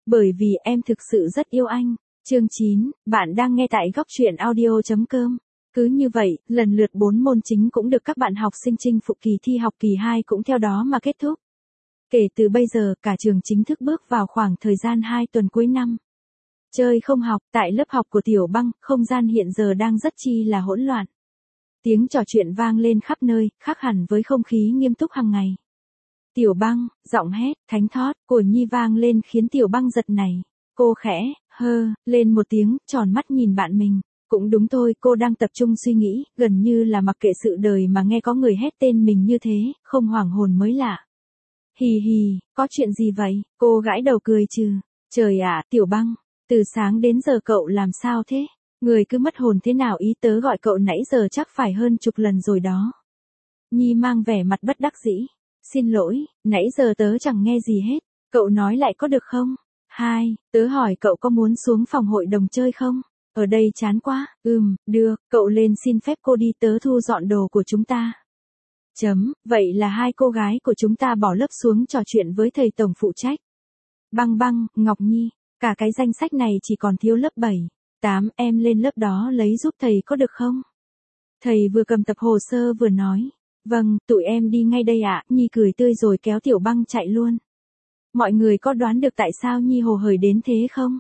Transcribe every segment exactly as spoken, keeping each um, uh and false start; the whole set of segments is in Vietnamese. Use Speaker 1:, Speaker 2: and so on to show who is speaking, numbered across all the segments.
Speaker 1: Bởi vì em thực sự rất yêu anh. Chương chín, bạn đang nghe tại góc truyện audio chấm com. Cứ như vậy, lần lượt bốn môn chính cũng được các bạn học sinh chinh phục kỳ thi học kỳ hai cũng theo đó mà kết thúc. Kể từ bây giờ, cả trường chính thức bước vào khoảng thời gian hai tuần cuối năm. Chơi không học, tại lớp học của Tiểu Băng, không gian hiện giờ đang rất chi là hỗn loạn. Tiếng trò chuyện vang lên khắp nơi, khác hẳn với không khí nghiêm túc hàng ngày. Tiểu Băng, giọng hét, thánh thót, của Nhi vang lên khiến Tiểu Băng giật nảy. Cô khẽ, hơ, lên một tiếng, tròn mắt nhìn bạn mình. Cũng đúng thôi, cô đang tập trung suy nghĩ, gần như là mặc kệ sự đời mà nghe có người hét tên mình như thế, không hoảng hồn mới lạ. Hì hì, có chuyện gì vậy? Cô gãi đầu cười trừ. Trời ạ, Tiểu Băng, từ sáng đến giờ cậu làm sao thế? Người cứ mất hồn thế nào, ý tớ gọi cậu nãy giờ chắc phải hơn chục lần rồi đó. Nhi mang vẻ mặt bất đắc dĩ. Xin lỗi, nãy giờ tớ chẳng nghe gì hết. Cậu nói lại có được không? Hai, tớ hỏi cậu có muốn xuống phòng hội đồng chơi không? Ở đây chán quá. Ừm, được, cậu lên xin phép cô đi, tớ thu dọn đồ của chúng ta. Chấm, vậy là hai cô gái của chúng ta bỏ lớp xuống trò chuyện với thầy tổng phụ trách. Băng Băng, Ngọc Nhi, cả cái danh sách này chỉ còn thiếu lớp bảy, tám, em lên lớp đó lấy giúp thầy có được không? Thầy vừa cầm tập hồ sơ vừa nói. Vâng, tụi em đi ngay đây ạ. Nhi cười tươi rồi kéo Tiểu Băng chạy luôn. Mọi người có đoán được tại sao Nhi hồ hởi đến thế không?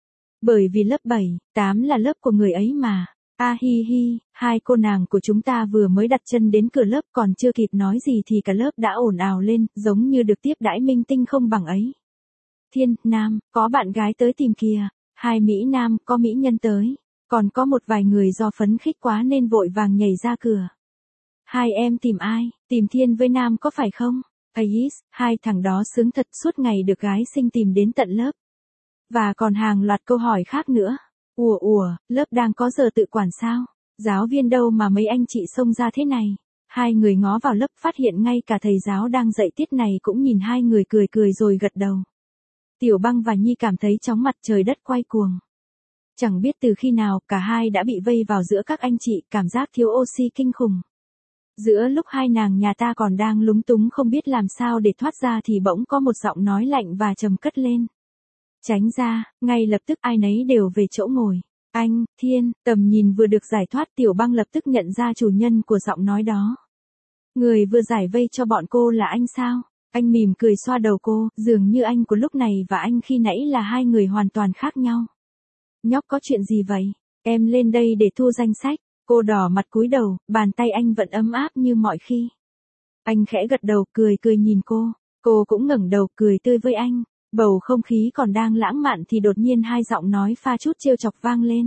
Speaker 1: Bởi vì lớp bảy, tám là lớp của người ấy mà. A à, hi hi, hai cô nàng của chúng ta vừa mới đặt chân đến cửa lớp, còn chưa kịp nói gì thì cả lớp đã ồn ào lên, giống như được tiếp đãi minh tinh không bằng ấy. Thiên, Nam, có bạn gái tới tìm kìa. Hai Mỹ Nam, có mỹ nhân tới. Còn có một vài người do phấn khích quá nên vội vàng nhảy ra cửa. Hai em tìm ai? Tìm Thiên với Nam có phải không? Ais, hai thằng đó sướng thật, suốt ngày được gái xinh tìm đến tận lớp. Và còn hàng loạt câu hỏi khác nữa. Ủa ủa, lớp đang có giờ tự quản sao? Giáo viên đâu mà mấy anh chị xông ra thế này? Hai người ngó vào lớp phát hiện ngay cả thầy giáo đang dạy tiết này cũng nhìn hai người cười cười rồi gật đầu. Tiểu Băng và Nhi cảm thấy chóng mặt, trời đất quay cuồng. Chẳng biết từ khi nào, cả hai đã bị vây vào giữa các anh chị, cảm giác thiếu oxy kinh khủng. Giữa lúc hai nàng nhà ta còn đang lúng túng không biết làm sao để thoát ra thì bỗng có một giọng nói lạnh và trầm cất lên. Tránh ra, ngay lập tức ai nấy đều về chỗ ngồi. Anh, Thiên, tầm nhìn vừa được giải thoát, Tiểu Băng lập tức nhận ra chủ nhân của giọng nói đó. Người vừa giải vây cho bọn cô là anh sao? Anh mỉm cười xoa đầu cô, dường như anh của lúc này và anh khi nãy là hai người hoàn toàn khác nhau. Nhóc có chuyện gì vậy? Em lên đây để thu danh sách. Cô đỏ mặt cúi đầu, bàn tay anh vẫn ấm áp như mọi khi. Anh khẽ gật đầu, cười cười nhìn cô. Cô cũng ngẩng đầu cười tươi với anh. Bầu không khí còn đang lãng mạn thì đột nhiên hai giọng nói pha chút trêu chọc vang lên.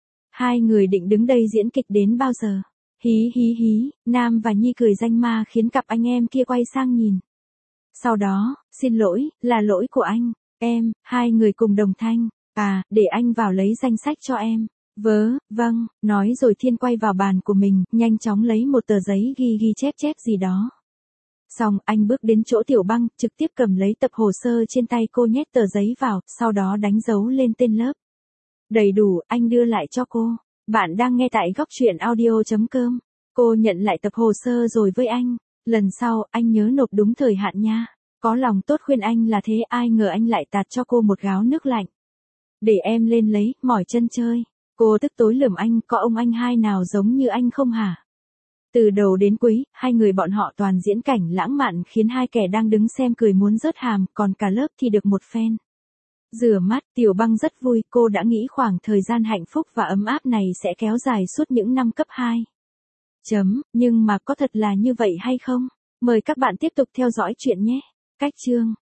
Speaker 1: Hai người định đứng đây diễn kịch đến bao giờ? Hí hí hí, Nam và Nhi cười danh ma khiến cặp anh em kia quay sang nhìn. Sau đó, xin lỗi, là lỗi của anh. Em, hai người cùng đồng thanh. À, để anh vào lấy danh sách cho em. Vớ, vâng, nói rồi Thiên quay vào bàn của mình, nhanh chóng lấy một tờ giấy ghi ghi chép chép gì đó. Xong, anh bước đến chỗ Tiểu Băng, trực tiếp cầm lấy tập hồ sơ trên tay cô, nhét tờ giấy vào, sau đó đánh dấu lên tên lớp. Đầy đủ, anh đưa lại cho cô. Bạn đang nghe tại góc truyện audio chấm com. Cô nhận lại tập hồ sơ rồi với anh. Lần sau, anh nhớ nộp đúng thời hạn nha. Có lòng tốt khuyên anh là thế, ai ngờ anh lại tạt cho cô một gáo nước lạnh. Để em lên lấy, mỏi chân chơi. Cô tức tối lườm anh, có ông anh hai nào giống như anh không hả? Từ đầu đến cuối, hai người bọn họ toàn diễn cảnh lãng mạn khiến hai kẻ đang đứng xem cười muốn rớt hàm, còn cả lớp thì được một phen. Rửa mắt, Tiểu Băng rất vui, cô đã nghĩ khoảng thời gian hạnh phúc và ấm áp này sẽ kéo dài suốt những năm cấp hai. Chấm, nhưng mà có thật là như vậy hay không? Mời các bạn tiếp tục theo dõi chuyện nhé. Cách chương